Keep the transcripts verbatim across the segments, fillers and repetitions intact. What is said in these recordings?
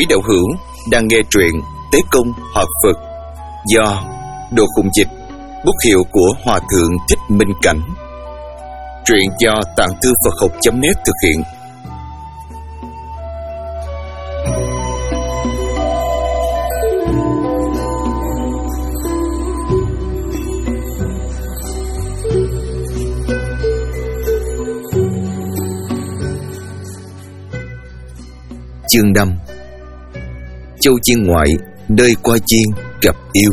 Quý đạo hữu đang nghe truyện Tế Công Hợp Phật do Đồ Khùng Dịch, bút hiệu của Hòa Thượng Thích Minh Cảnh. Truyện do Tạng Thư Phật Học chấm net thực hiện. Chương năm. Châu Chiên ngoại, nơi qua chiên gặp yêu.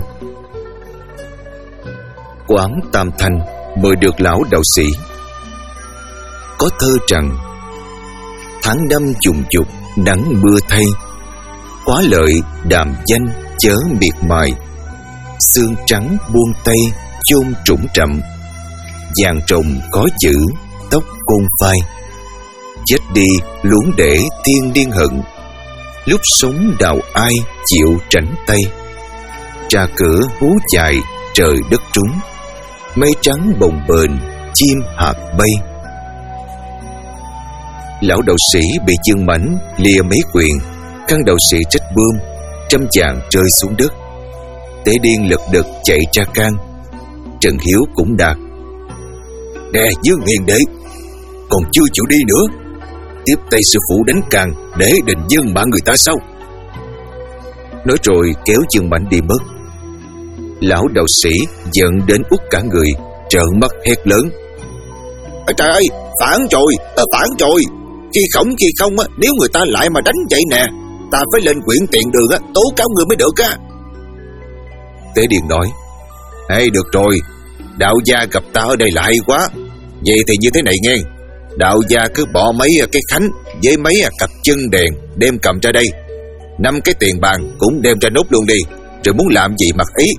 Quán Tam Thanh mời được lão đạo sĩ. Có thơ rằng: tháng năm trùng trục nắng mưa thay, quá lợi đàm danh chớ miệt mài. Xương trắng buông tay chôn trũng trậm, vàng trồng có chữ tóc côn phai. Chết đi luống để thiên điên hận, lúc sống đào ai chịu tránh tay. Trà cửa hú chài trời đất trúng, mây trắng bồng bềnh chim hạt bay. Lão đạo sĩ bị chương mảnh lìa mấy quyền, khăn đạo sĩ trách bươm, trăm chàng rơi xuống đất. Tế điên lật đật chạy ra can. Trần Hiếu cũng đạt: nè Dương Hiền Đệ, còn chưa chịu đi nữa, tiếp tay sư phụ đánh càng để định dân mạng người ta sao? Nói rồi kéo chương mảnh đi mất. Lão đạo sĩ giận đến út cả người, trợn mắt hét lớn: trời ơi, phản rồi, phản rồi! Khi khổng khi không á, nếu người ta lại mà đánh vậy nè, ta phải lên quyển tiền đường á, tố cáo người mới được á. Tế Điền nói: hey, được rồi, đạo gia gặp ta ở đây lại quá. Vậy thì như thế này nghe, đạo gia cứ bỏ mấy cái khánh với mấy cặp chân đèn đem cầm ra đây, năm cái tiền bàn cũng đem ra nốt luôn đi, rồi muốn làm gì mặc ý.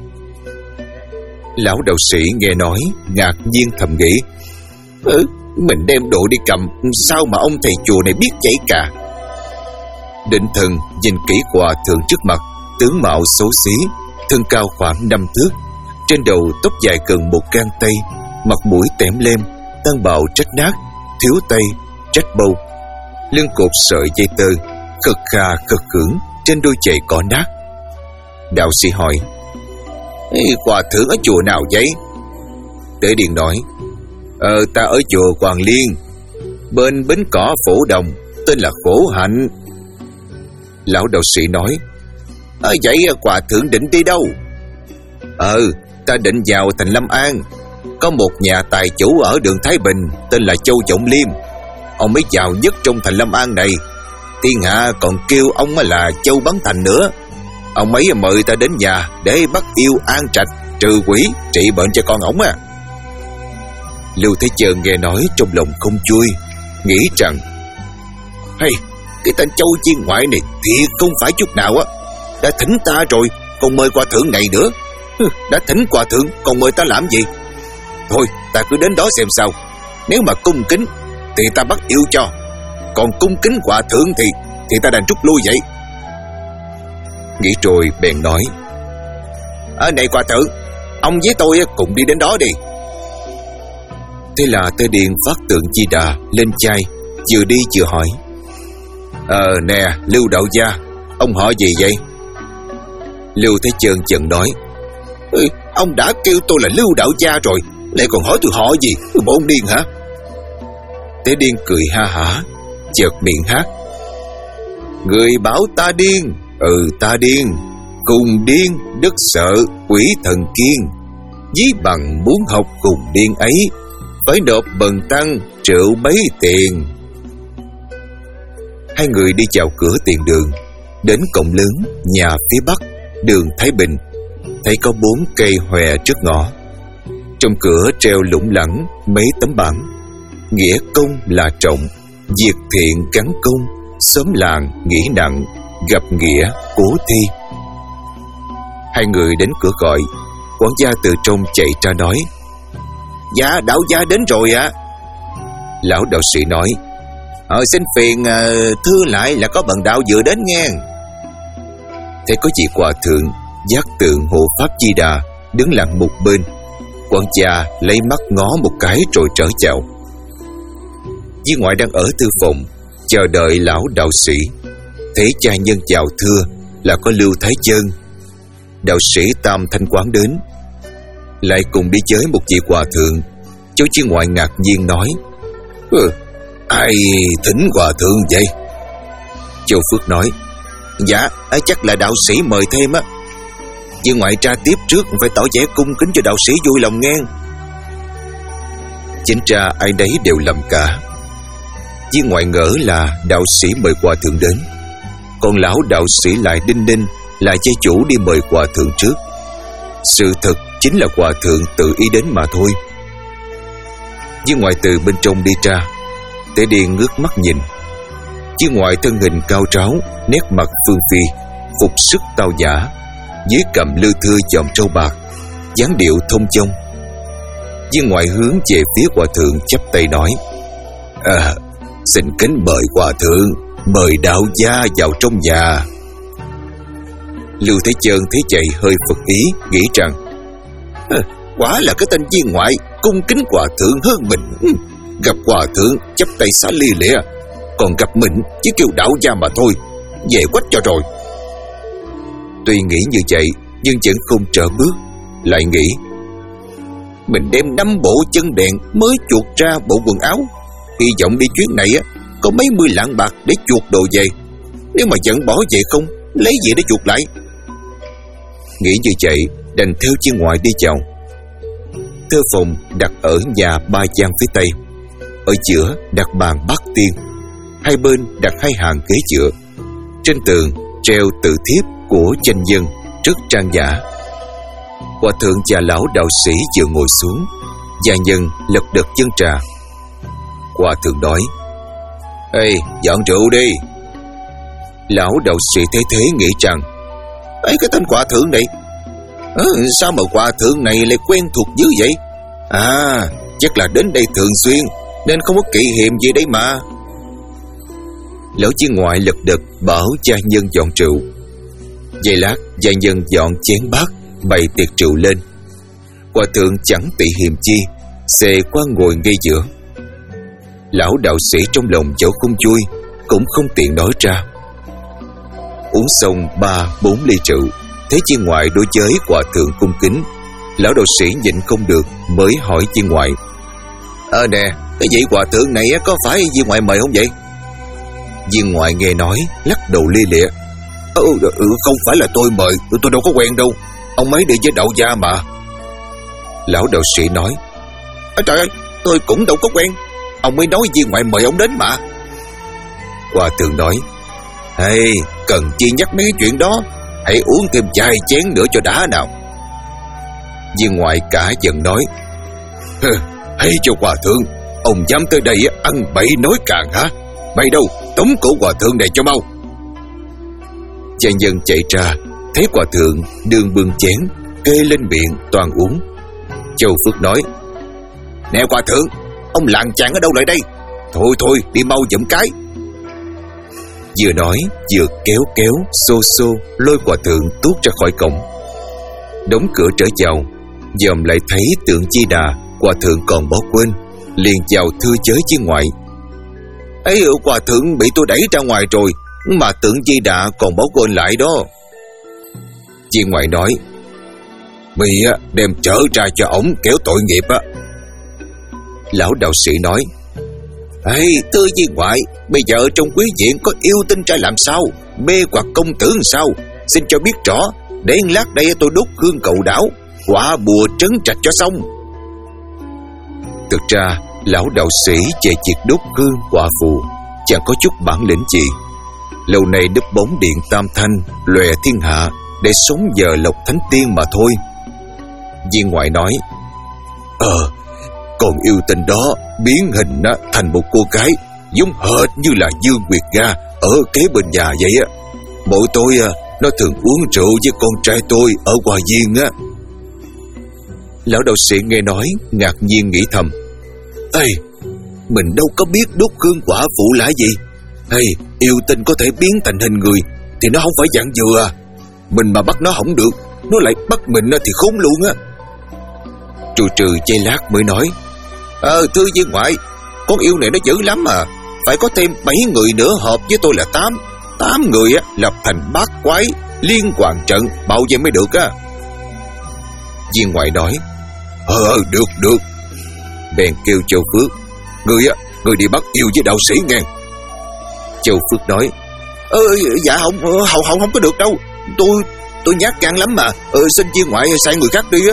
Lão đạo sĩ nghe nói ngạc nhiên thầm nghĩ: ừ, mình đem đồ đi cầm, sao mà ông thầy chùa này biết vậy cả? Định thần nhìn kỹ hòa thượng trước mặt, tướng mạo xấu xí, thân cao khoảng năm thước, trên đầu tóc dài gần một gang tay, mặt mũi tẻm lem, tăng bào rách nát, thiếu tay, rách bâu, lưng cột sợi dây tơ, khật khà khật khưởng trên đôi giày cỏ nát. Đạo sĩ hỏi: Ê, hòa thượng ở chùa nào vậy? Tế Điền nói: Ờ, ta ở chùa Hoàng Liên, bên bến cỏ Phổ Đồng, tên là Khổ Hạnh. Lão đạo sĩ nói: Ờ, vậy hòa thượng định đi đâu? Ờ, ta định vào thành Lâm An. Có một nhà tài chủ ở đường Thái Bình tên là Châu Trọng Liêm, ông mới giàu nhất trong thành Lâm An này. Thiên hạ còn kêu ông là Châu Bắn Thành nữa. Ông ấy mời ta đến nhà để bắt yêu an trạch, trừ quỷ, trị bệnh cho con ổng à. Lưu Thế Chơn nghe nói trong lòng không vui, nghĩ rằng: hay, cái tên Châu Chiên ngoại này thiệt không phải chút nào á. Đã thỉnh ta rồi còn mời hòa thượng này nữa. Đã thỉnh hòa thượng còn mời ta làm gì? Thôi ta cứ đến đó xem sao. Nếu mà cung kính thì ta bắt yêu cho, còn cung kính hòa thượng thì Thì ta đành rút lui vậy. Nghĩ rồi bèn nói: À này hòa thượng, ông với tôi cùng đi đến đó đi. Thế là Tế Điền phát tượng Di Đà lên chai, vừa đi vừa hỏi: Ờ nè Lưu đạo gia, ông họ gì vậy? Lưu Thế Chơn chợt nói: ừ, ông đã kêu tôi là Lưu đạo gia rồi, lại còn hỏi tôi họ gì? Bộ ông điên hả? Tế Điên cười ha hả, chợt miệng hát: Người bảo ta điên, ừ ta điên, cùng điên đất sợ quỷ thần kiên. Ví bằng muốn học cùng điên ấy, phải nộp bần tăng triệu mấy tiền. Hai người đi vào cửa tiền đường, đến cổng lớn nhà phía bắc đường Thái Bình, thấy có bốn cây hòe trước ngõ. Trong cửa treo lủng lẳng mấy tấm bảng: nghĩa công là trọng, diệt thiện gắn công, xóm làng nghĩ nặng, gặp nghĩa cố thi. Hai người đến cửa gọi, quản gia từ trong chạy ra nói: Dạ đạo gia đến rồi ạ. À. Lão đạo sĩ nói: Ờ xin phiền uh, thưa lại là có bần đạo vừa đến nghe. Thế có vị hòa thượng giác tượng hộ pháp Di Đà đứng lặng một bên. Quản gia lấy mắt ngó một cái rồi trở chào. Viên ngoại đang ở thư phòng chờ đợi lão đạo sĩ. thấy cha nhân chào thưa là có Lưu Thái Chân. Đạo sĩ Tam Thanh Quán đến, lại cùng đi với một vị hòa thượng. Cháu Chí Ngoại ngạc nhiên nói: ừ, ai thỉnh hòa thượng vậy? Châu Phước nói: dạ, chắc là đạo sĩ mời thêm á. Chí Ngoại tra tiếp trước phải tỏ vẻ cung kính cho đạo sĩ vui lòng nghe. Chính ra ai đấy đều lầm cả. Chí Ngoại ngỡ là đạo sĩ mời hòa thượng đến, còn lão đạo sĩ lại đinh ninh là gia chủ đi mời hòa thượng trước. Sự thật chính là hòa thượng tự ý đến mà thôi. Chí Ngoại từ bên trong đi ra. Tế Điên ngước mắt nhìn. Chí Ngoại thân hình cao ráo, nét mặt phương phi, phục sức tao nhã, dưới cầm lư thưa chòm trâu bạc, dáng điệu thông dong. Chí Ngoại hướng về phía hòa thượng chắp tay nói: à, xin kính mời hòa thượng, mời đạo gia vào trong nhà. Lưu Thế Chân thấy vậy hơi phật ý, nghĩ rằng: à, quả là cái tên Chí Ngoại cung kính hòa thượng hơn mình. Gặp hòa thượng chắp tay xá lia lịa, còn gặp mình chỉ kêu đạo gia mà thôi, về quách cho rồi. Tuy nghĩ như vậy nhưng vẫn không trở bước, lại nghĩ: mình đem năm bộ chân đèn mới chuột ra bộ quần áo, hy vọng đi chuyến này á có mấy mươi lạng bạc để chuột đồ về. Nếu mà vẫn bỏ về không, lấy gì để chuột lại? Nghĩ như vậy đành theo Chí Ngoại đi vào. Thơ phòng đặt ở nhà ba gian phía tây, ở giữa đặt bàn bát tiên, hai bên đặt hai hàng ghế dựa. Trên tường treo tự thiếp của danh dân rất trang nhã. Hòa thượng và lão đạo sĩ vừa ngồi xuống, gia nhân lật đật dân trà. Hòa thượng nói: ê, dọn rượu đi. Lão đạo sĩ thấy thế nghĩ rằng: ấy cái tên hòa thượng này, à, sao mà hòa thượng này lại quen thuộc dữ vậy? À, chắc là đến đây thường xuyên nên không có kỵ hiềm gì đấy mà. Lão Chí Ngoại lật đật bảo gia nhân dọn rượu. Giây lát gia nhân dọn chén bát, bày tiệc rượu lên. Hòa thượng chẳng tị hiềm chi, xề qua ngồi ngay giữa. Lão đạo sĩ trong lòng dẫu không vui, cũng không tiện nói ra. Uống xong ba bốn ly rượu, thấy Chí Ngoại đối với hòa thượng cung kính, lão đạo sĩ nhịn không được mới hỏi Chí Ngoại: ờ nè, cái vị hòa thượng này có phải Chí Ngoại mời không vậy? Chí Ngoại nghe nói lắc đầu lia lịa: ừ, ừ, không phải là tôi mời, tôi đâu có quen đâu, ông ấy đi với đạo gia mà. Lão đạo sĩ nói: à, trời ơi, tôi cũng đâu có quen, ông ấy nói Chí Ngoại mời ông đến mà. Hòa thượng nói: hey, cần chi nhắc mấy chuyện đó, hãy uống thêm vài chén nữa cho đã nào. Chí Ngoại cả giận nói: hay cho hòa thượng, ông dám tới đây ăn bậy nói càng hả? Mày đâu, tống cổ hòa thượng này cho mau. Cha nhân chạy ra, thấy hòa thượng đương bưng chén, kê lên miệng toàn uống. Châu Phước nói: nè hòa thượng, ông làng chàng ở đâu lại đây? Thôi thôi, đi mau giùm cái. Vừa nói vừa kéo kéo xô xô lôi hòa thượng tuốt ra khỏi cổng. Đóng cửa trở vào, dòm lại thấy tượng Di Đà hòa thượng còn bỏ quên, liền vào thưa với Chí Ngoại: ấy hòa thượng bị tôi đẩy ra ngoài rồi, mà tượng Di Đà còn bỏ quên lại đó. Chí Ngoại nói: mày đem trở ra cho ổng kéo tội nghiệp á. Lão đạo sĩ nói: ê, thưa Chí Ngoại, bây giờ trong quý viện có yêu tinh trai làm sao, mê hoặc công tử làm sao, xin cho biết rõ, để lát đây tôi đốt hương cầu đảo, quả bùa trấn trạch cho xong. Thực ra lão đạo sĩ về việc đốt hương quả phù chẳng có chút bản lĩnh gì. Lâu nay núp bóng điện Tam Thanh lòe thiên hạ để sống giờ lộc thánh tiên mà thôi. Chí Ngoại nói: ờ, còn yêu tinh đó biến hình thành một cô gái giống hệt như là Dương Nguyệt Nga ở kế bên nhà vậy á. Mỗi tối nó thường uống rượu với con trai tôi ở Hòa Viên á. Lão đạo sĩ nghe nói ngạc nhiên nghĩ thầm: ê, mình đâu có biết đốt hương quả phụ là gì. Hey, yêu tinh có thể biến thành hình người thì nó không phải dạng dừa à. Mình mà bắt nó không được, nó lại bắt mình thì khốn luôn á. Trừ trừ giây lát mới nói: ờ, thưa Viên Ngoại, con yêu này nó dữ lắm à, phải có thêm bảy người nữa hợp với tôi là tám, Tám người á lập thành bát quái liên hoàn trận bảo vệ mới được á. Viên Ngoại nói: Ờ được được. Bèn kêu Châu Phước: Người á, người đi bắt yêu với đạo sĩ nghe. Châu Phước nói: Ờ dạ không, không không không có được đâu. Tôi tôi nhát gan lắm mà. Ờ, xin Viên Ngoại sai người khác đi á.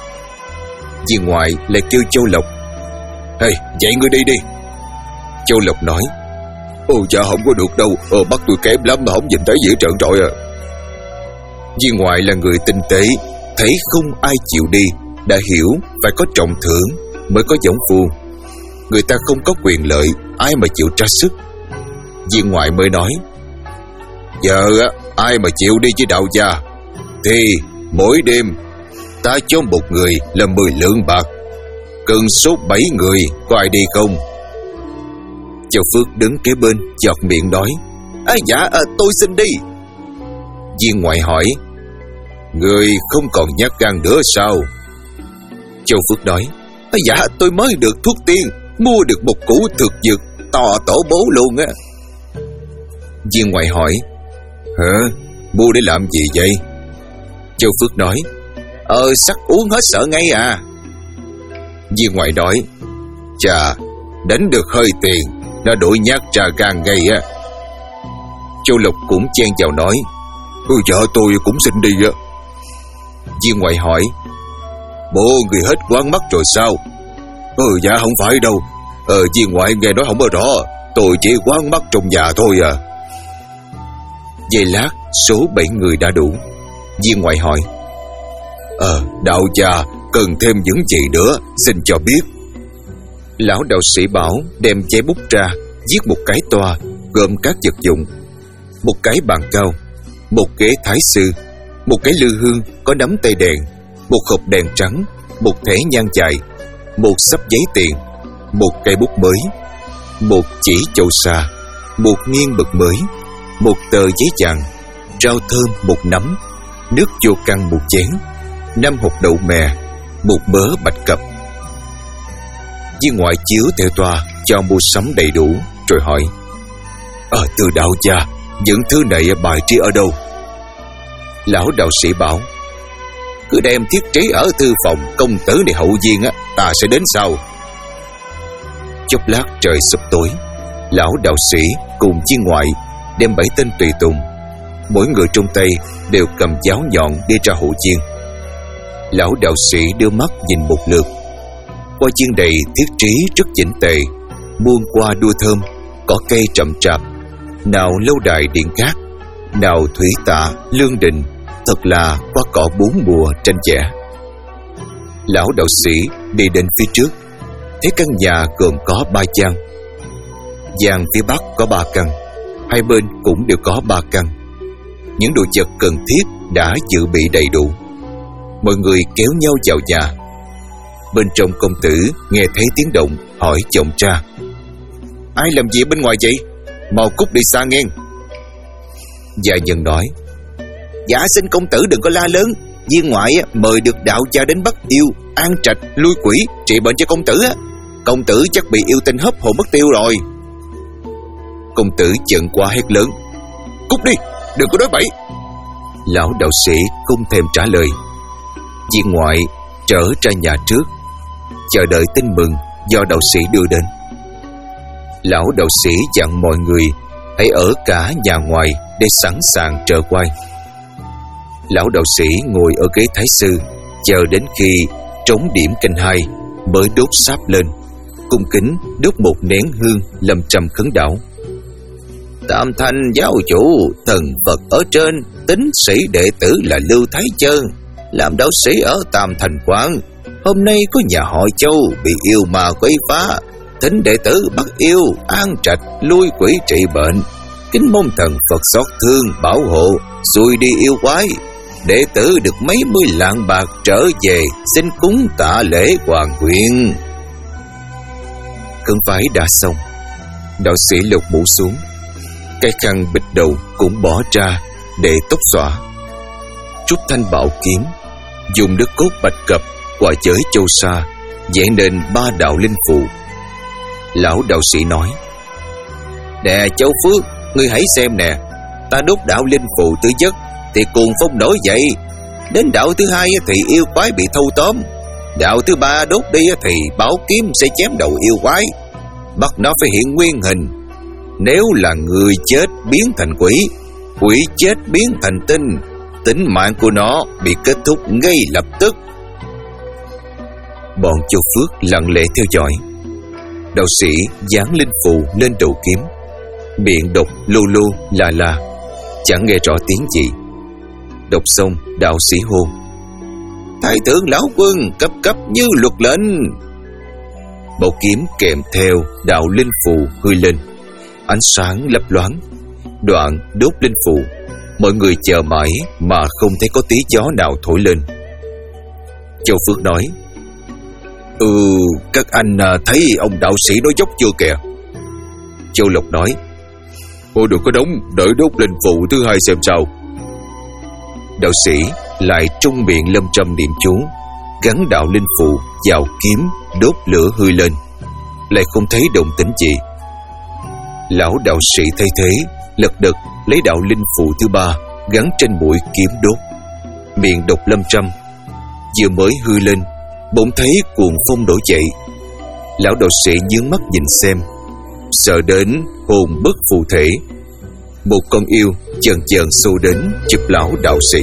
Viên Ngoại lại kêu Châu Lộc: Ê, dạy người đi đi. Châu Lộc nói: Ồ dạ không có được đâu. Ờ, bắt tôi kém lắm mà không nhìn thấy gì hết trơn rồi à. Viên Ngoại là người tinh tế, thấy không ai chịu đi, đã hiểu phải có trọng thưởng mới có võng phu. Người ta không có quyền lợi, ai mà chịu tra sức. Viên Ngoại mới nói: Giờ á, ai mà chịu đi với đạo gia thì mỗi đêm ta cho một người là mười lượng bạc. Cần số bảy người, có ai đi không? Châu Phước đứng kế bên chọt miệng nói: À, dạ à, tôi xin đi. Viên Ngoại hỏi: Người không còn nhát gan nữa sao? Châu Phước nói: À, dạ tôi mới được thuốc tiên, mua được một củ thực dược to tổ bố luôn á. Viên Ngoại hỏi: Hả? Mua để làm gì vậy? Châu Phước nói: Ờ sắc uống hết sợ ngay à. Viên Ngoại nói: Chà, đánh được hơi tiền đã đổi nhát trà gan ngay á. Châu Lộc cũng chen vào nói: Ừ dạ tôi cũng xin đi á. Viên Ngoại hỏi: Bộ người hết quán mắt rồi sao? Ừ dạ không phải đâu. Ờ Viên Ngoại nghe nói không có rõ, tôi chỉ quán mắt trong nhà thôi à. Giây lát số bảy người đã đủ. Viên Ngoại hỏi: Ờ đạo gia cần thêm những gì nữa, xin cho biết. Lão đạo sĩ bảo đem giấy bút ra, viết một cái toa gồm các vật dụng: một cái bàn cao, một ghế thái sư, một cái lư hương có nắm tay đèn, một hộp đèn trắng, một thẻ nhang dài, một xấp giấy tiền, một cây bút mới, một chỉ châu sa, một nghiêng mực mới, một tờ giấy vàng, rau thơm một nắm, nước vô căn một chén, năm hột đậu mè, một mớ bạch cập. Viên Ngoại chiếu theo toa cho mua sắm đầy đủ, rồi hỏi: Ờ từ đạo gia, những thứ này bài trí ở đâu? Lão đạo sĩ bảo: Cứ đem thiết trí ở thư phòng công tử này hậu viên á, ta sẽ đến sau. Chốc lát trời sắp tối, lão đạo sĩ cùng Viên Ngoại đem bảy tên tùy tùng, mỗi người trong tay đều cầm giáo nhọn đi ra hậu viên. Lão đạo sĩ đưa mắt nhìn một lượt, qua viên đầy thiết trí rất chỉnh tề, muôn hoa đua thơm, cỏ cây rậm rạp, nào lâu đài điện gác, nào thủy tạ lương đình, thật là hoa cỏ bốn mùa tranh vẽ. Lão đạo sĩ đi đến phía trước, thấy căn nhà gồm có ba gian. Gian phía bắc có ba căn, hai bên cũng đều có ba căn. Những đồ vật cần thiết đã dự bị đầy đủ. Mọi người kéo nhau vào nhà. Bên trong công tử nghe thấy tiếng động, hỏi chồng cha: Ai làm gì bên ngoài vậy? Mau cút đi xa nghe. Gia nhân nói: Dạ xin công tử đừng có la lớn. Viên Ngoại mời được đạo gia đến bắt yêu, an trạch, lui quỷ, trị bệnh cho công tử á. Công tử chắc bị yêu tinh hấp hồn mất tiêu rồi. Công tử giận quá hét lớn: Cút đi, đừng có nói bậy. Lão đạo sĩ không thèm trả lời. Viên Ngoại trở ra nhà trước, chờ đợi tin mừng do đạo sĩ đưa đến. Lão đạo sĩ dặn mọi người hãy ở cả nhà ngoài để sẵn sàng trợ quay. Lão đạo sĩ ngồi ở ghế thái sư, chờ đến khi trống điểm canh hai mới đốt sáp lên, cung kính đốt một nén hương lâm trầm khấn đảo: Tam thanh giáo chủ, thần Phật ở trên, tín sĩ đệ tử là Lưu Thái Chân, làm đạo sĩ ở Tam Thành Quán. Hôm nay có nhà họ Châu bị yêu ma quấy phá, thỉnh đệ tử bắt yêu, an trạch, lui quỷ trị bệnh. Kính mong thần Phật xót thương, bảo hộ, xui đi yêu quái. Đệ tử được mấy mươi lạng bạc trở về, xin cúng tạ lễ hoàn nguyện. Khấn vái đã xong, đạo sĩ lột mũ xuống, cái khăn bịt đầu cũng bỏ ra để tóc xõa, rút thanh bảo kiếm, dùng đất cốt bạch cập quả giới châu sa vẽ nên ba đạo linh phù. Lão đạo sĩ nói: Nè Châu Phước, ngươi hãy xem nè, Ta đốt đạo linh phù thứ nhất thì cuồng phong nổi dậy, đến đạo thứ hai thì yêu quái bị thâu tóm, đạo thứ ba đốt đi thì bảo kiếm sẽ chém đầu yêu quái, bắt nó phải hiện nguyên hình. Nếu là người chết biến thành quỷ, quỷ chết biến thành tinh, tính mạng của nó bị kết thúc ngay lập tức. Bọn Châu Phước lặng lẽ theo dõi. Đạo sĩ dán linh phù lên đầu kiếm, miệng đọc lô lô là là, chẳng nghe rõ tiếng gì. Đọc xong, đạo sĩ hô: Thái thượng lão quân cấp cấp như luật lệnh. Bảo kiếm kèm theo đạo linh phù hư lên, ánh sáng lấp loáng. Đoạn đốt linh phù, mọi người chờ mãi mà không thấy có tí gió nào thổi lên. Châu Phước nói: Ừ, các anh thấy ông đạo sĩ đó dốc chưa kìa? Châu Lộc nói: Ôi đừng có đóng, đợi đốt linh phù thứ hai xem sao. Đạo sĩ lại trong miệng lâm trăm niệm chú, gắn đạo linh phù vào kiếm, đốt lửa hư lên, lại không thấy động tĩnh gì. Lão đạo sĩ thay thế, lật đật lấy đạo linh phù thứ ba gắn trên mũi kiếm đốt, miệng đọc lâm trăm. Vừa mới hư lên, bỗng thấy cuồng phong nổi dậy. Lão đạo sĩ nhướng mắt nhìn xem, sợ đến hồn bất phụ thể. Một con yêu chần chần xô đến chụp lão đạo sĩ.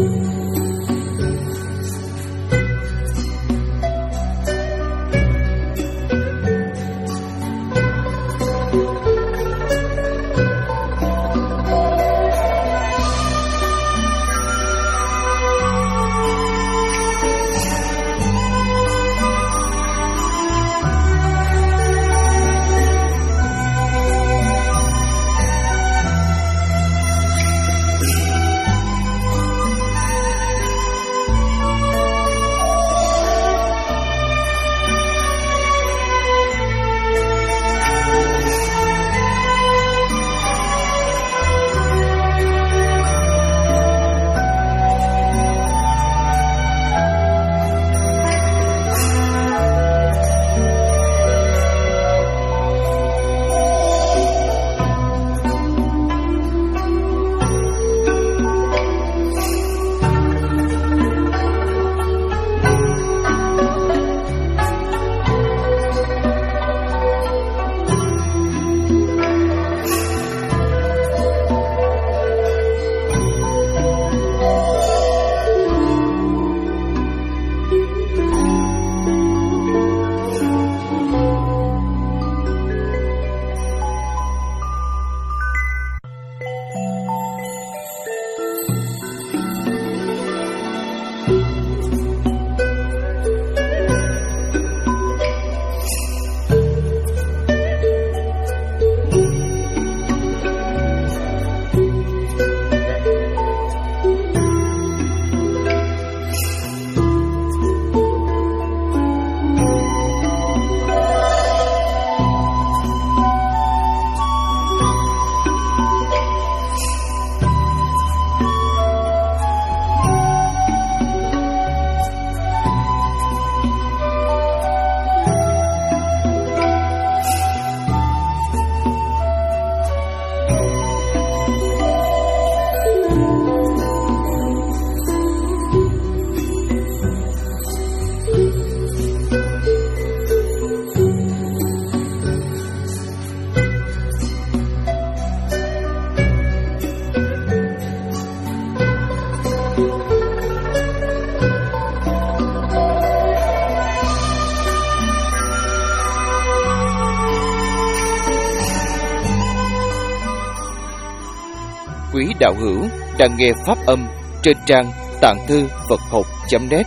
Quý đạo hữu đang nghe pháp âm trên trang tạng thư Phật học chấm net.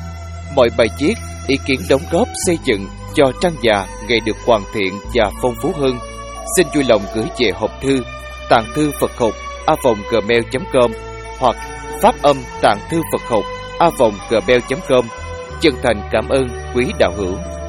Mọi bài viết, ý kiến đóng góp xây dựng cho trang già ngày được hoàn thiện và phong phú hơn, xin vui lòng gửi về hộp thư tạng thư Phật học a vòng gmail chấm com hoặc pháp âm tạng thư Phật học a vòng gmail chấm com. Chân thành cảm ơn quý đạo hữu.